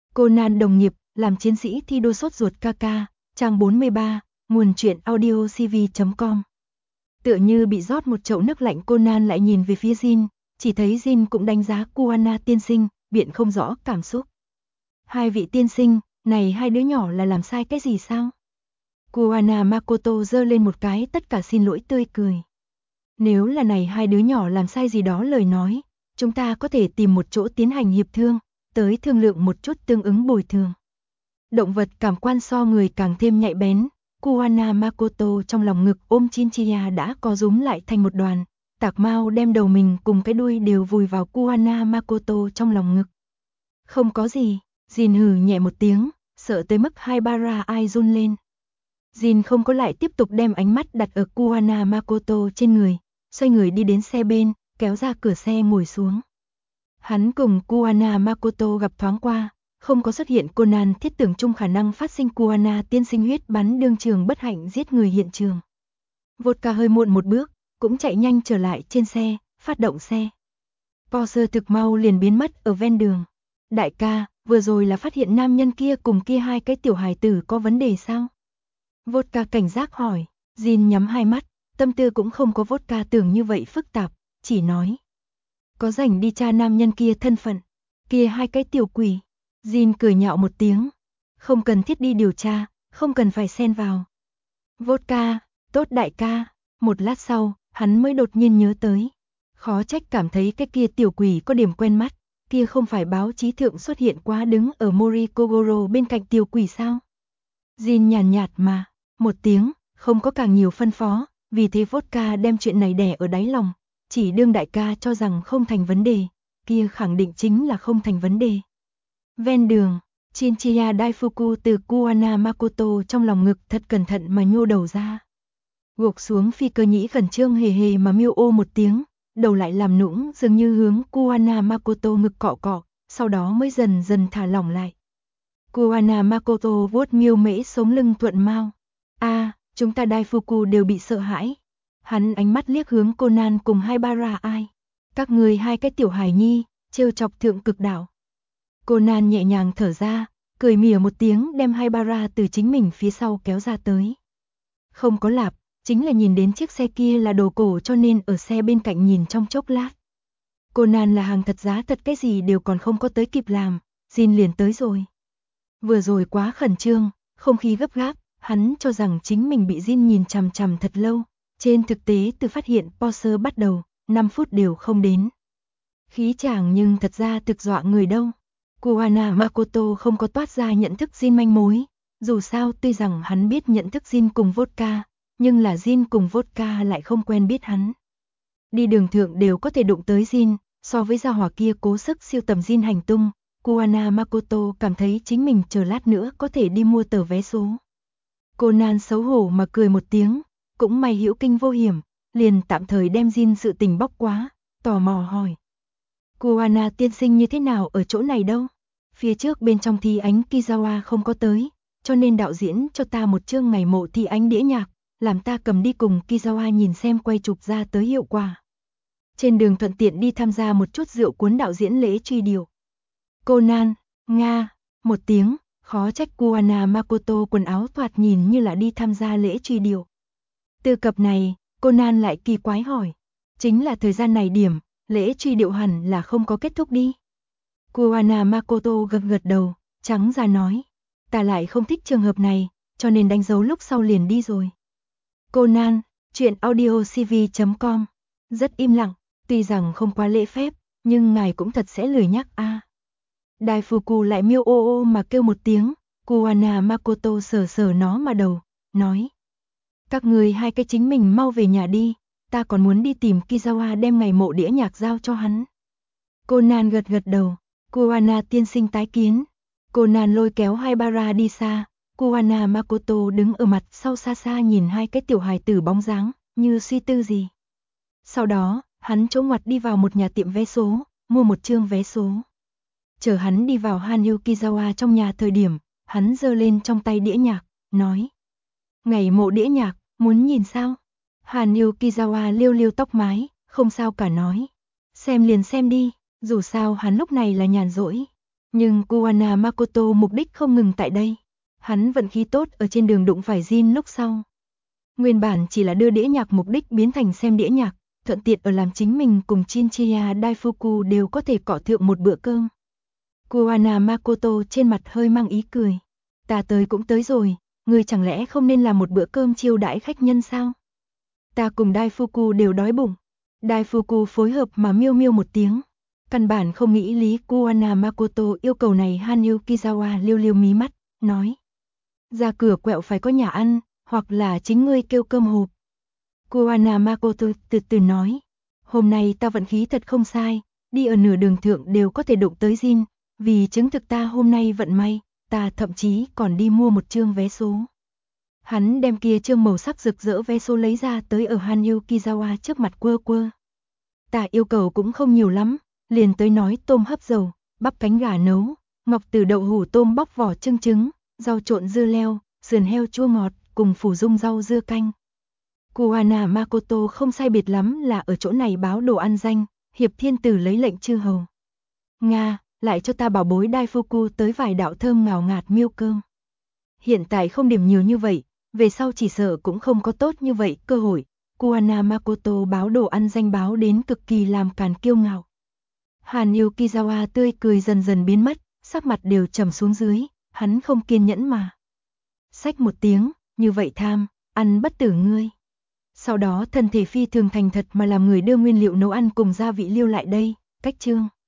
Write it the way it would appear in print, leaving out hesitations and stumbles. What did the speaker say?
Conan đồng nghiệp, làm chiến sĩ thi đua sốt ruột ca ca, trang 43, nguồn truyện audio cv.com. Tựa như bị rót một chậu nước lạnh, Conan lại nhìn về phía Jin, chỉ thấy Jin cũng đánh giá Kuwana tiên sinh, biện không rõ cảm xúc. Hai vị tiên sinh, này hai đứa nhỏ là làm sai cái gì sao? Kuwana Makoto giơ lên một cái tất cả xin lỗi tươi cười. Nếu là này hai đứa nhỏ làm sai gì đó lời nói, chúng ta có thể tìm một chỗ tiến hành hiệp thương, tới thương lượng một chút tương ứng bồi thường. Động vật cảm quan so người càng thêm nhạy bén, Kuwana Makoto trong lòng ngực ôm Chinchilla đã co rúm lại thành một đoàn, Tạc Mao đem đầu mình cùng cái đuôi đều vùi vào Kuwana Makoto trong lòng ngực. Không có gì, Jin hừ nhẹ một tiếng, sợ tới mức hai bara ai run lên. Jin không có lại tiếp tục đem ánh mắt đặt ở Kuwana Makoto trên người, xoay người đi đến xe bên, kéo ra cửa xe ngồi xuống. Hắn cùng Kuwana Makoto gặp thoáng qua, không có xuất hiện Conan thiết tưởng chung khả năng phát sinh Kuwana tiên sinh huyết bắn đương trường bất hạnh giết người hiện trường. Vodka hơi muộn một bước, cũng chạy nhanh trở lại trên xe, phát động xe. Porsche thực mau liền biến mất ở ven đường. Đại ca, vừa rồi là phát hiện nam nhân kia cùng kia hai cái tiểu hài tử có vấn đề sao? Vodka cảnh giác hỏi, Jin nhắm hai mắt, tâm tư cũng không có Vodka tưởng như vậy phức tạp, chỉ nói. Có rảnh đi tra nam nhân kia thân phận, kia hai cái tiểu quỷ. Jin cười nhạo một tiếng, không cần thiết đi điều tra, không cần phải xen vào. Vodka, tốt đại ca, một lát sau, hắn mới đột nhiên nhớ tới. Khó trách cảm thấy cái kia tiểu quỷ có điểm quen mắt, kia không phải báo chí thượng xuất hiện quá đứng ở Morikogoro bên cạnh tiểu quỷ sao? Jin nhàn nhạt mà, một tiếng, không có càng nhiều phân phó, vì thế Vodka đem chuyện này đè ở đáy lòng, chỉ đương đại ca cho rằng không thành vấn đề, kia khẳng định chính là không thành vấn đề. Ven đường, Chinchilla Daifuku từ Kuwana Makoto trong lòng ngực thật cẩn thận mà nhô đầu ra. Gục xuống phi cơ nhĩ khẩn trương hề hề mà miêu ô một tiếng, đầu lại làm nũng dường như hướng Kuwana Makoto ngực cọ cọ, sau đó mới dần dần thả lỏng lại. Kuwana Makoto vuốt miêu mễ sống lưng thuận mau. Chúng ta Daifuku đều bị sợ hãi. Hắn ánh mắt liếc hướng Conan cùng hai bara ai. Các người hai cái tiểu hài nhi, trêu chọc thượng cực đảo. Conan nhẹ nhàng thở ra, cười mỉa một tiếng đem hai bara từ chính mình phía sau kéo ra tới. Không có lạp, chính là nhìn đến chiếc xe kia là đồ cổ cho nên ở xe bên cạnh nhìn trong chốc lát. Conan là hàng thật giá thật, cái gì đều còn không có tới kịp làm, Jin liền tới rồi. Vừa rồi quá khẩn trương, không khí gấp gáp, hắn cho rằng chính mình bị Jin nhìn chằm chằm thật lâu, trên thực tế từ phát hiện Porsche bắt đầu, 5 phút đều không đến. Khí chàng nhưng thật ra thực dọa người đâu. Kuwana Makoto không có toát ra nhận thức Jin manh mối, dù sao tuy rằng hắn biết nhận thức Jin cùng Vodka, nhưng là Jin cùng Vodka lại không quen biết hắn. Đi đường thượng đều có thể đụng tới Jin, so với gia hỏa kia cố sức siêu tầm Jin hành tung, Kuwana Makoto cảm thấy chính mình chờ lát nữa có thể đi mua tờ vé số. Conan xấu hổ mà cười một tiếng, cũng may hữu kinh vô hiểm, liền tạm thời đem Jin sự tình bóc quá, tò mò hỏi. Kuwana tiên sinh như thế nào ở chỗ này đâu? Phía trước bên trong thi ánh Kizawa không có tới, cho nên đạo diễn cho ta một chương ngày mộ thi ánh đĩa nhạc, làm ta cầm đi cùng Kizawa nhìn xem quay chụp ra tới hiệu quả. Trên đường thuận tiện đi tham gia một chút rượu cuốn đạo diễn lễ truy điệu. Conan, Nga, một tiếng, khó trách Kuwana Makoto quần áo thoạt nhìn như là đi tham gia lễ truy điệu. Từ cập này, Conan lại kỳ quái hỏi, chính là thời gian này điểm, lễ truy điệu hẳn là không có kết thúc đi. Kuwana Makoto gật gật đầu, trắng ra nói, ta lại không thích trường hợp này, cho nên đánh dấu lúc sau liền đi rồi. Conan, truyện audio cv.com, rất im lặng, tuy rằng không quá lễ phép, nhưng ngài cũng thật sẽ lười nhắc a. Daifuku lại miêu ô ô mà kêu một tiếng, Kuwana Makoto sờ sờ nó mà đầu, nói. Các người hai cái chính mình mau về nhà đi, ta còn muốn đi tìm Kizawa đem ngày mộ đĩa nhạc giao cho hắn. Conan gật gật đầu, Kuwana tiên sinh tái kiến. Conan lôi kéo hai bara đi xa, Kuwana Makoto đứng ở mặt sau xa xa nhìn hai cái tiểu hài tử bóng dáng, như suy tư gì. Sau đó, hắn trốn ngoặt đi vào một nhà tiệm vé số, mua một chương vé số. Chờ hắn đi vào Hanyu Kizawa trong nhà thời điểm, hắn giơ lên trong tay đĩa nhạc, nói. Ngày mộ đĩa nhạc, muốn nhìn sao? Hanyu Kizawa liêu liêu tóc mái, không sao cả nói. Xem liền xem đi, dù sao hắn lúc này là nhàn rỗi. Nhưng Kuwana Makoto mục đích không ngừng tại đây. Hắn vận khí tốt ở trên đường đụng phải Jin lúc sau. Nguyên bản chỉ là đưa đĩa nhạc, mục đích biến thành xem đĩa nhạc, thuận tiện ở làm chính mình cùng Chinchiya Daifuku đều có thể cọ thượng một bữa cơm. Kuwana Makoto trên mặt hơi mang ý cười. Ta tới cũng tới rồi, ngươi chẳng lẽ không nên làm một bữa cơm chiêu đãi khách nhân sao? Ta cùng Daifuku đều đói bụng. Daifuku phối hợp mà miêu miêu một tiếng. Căn bản không nghĩ lý Kuwana Makoto yêu cầu này. Hanyukizawa liêu liêu mí mắt, nói. Ra cửa quẹo phải có nhà ăn, hoặc là chính ngươi kêu cơm hộp. Kuwana Makoto từ từ nói. Hôm nay ta vận khí thật không sai, đi ở nửa đường thượng đều có thể đụng tới Jin, vì chứng thực ta hôm nay vận may, ta thậm chí còn đi mua một chương vé số. Hắn đem kia chương màu sắc rực rỡ vé số lấy ra tới ở Hanyukizawa trước mặt quơ quơ. Ta yêu cầu cũng không nhiều lắm, liền tới nói tôm hấp dầu, bắp cánh gà nấu, ngọc tử đậu hủ tôm bóc vỏ trưng trứng, rau trộn dưa leo, sườn heo chua ngọt, cùng phủ dung rau dưa canh. Kuwana Makoto không sai biệt lắm là ở chỗ này báo đồ ăn danh, hiệp thiên tử lấy lệnh chư hầu. Nga, lại cho ta bảo bối Daifuku tới vài đạo thơm ngào ngạt miêu cơm. Hiện tại không điểm nhiều như vậy, về sau chỉ sợ cũng không có tốt như vậy cơ hội. Kuwana Makoto báo đồ ăn danh báo đến cực kỳ làm càn kiêu ngạo. Hanyukizawa tươi cười dần dần biến mất, sắc mặt đều trầm xuống dưới, hắn không kiên nhẫn mà. Xách một tiếng, như vậy tham, ăn bất tử ngươi. Sau đó thân thể phi thường thành thật mà làm người đưa nguyên liệu nấu ăn cùng gia vị liêu lại đây, cách chương.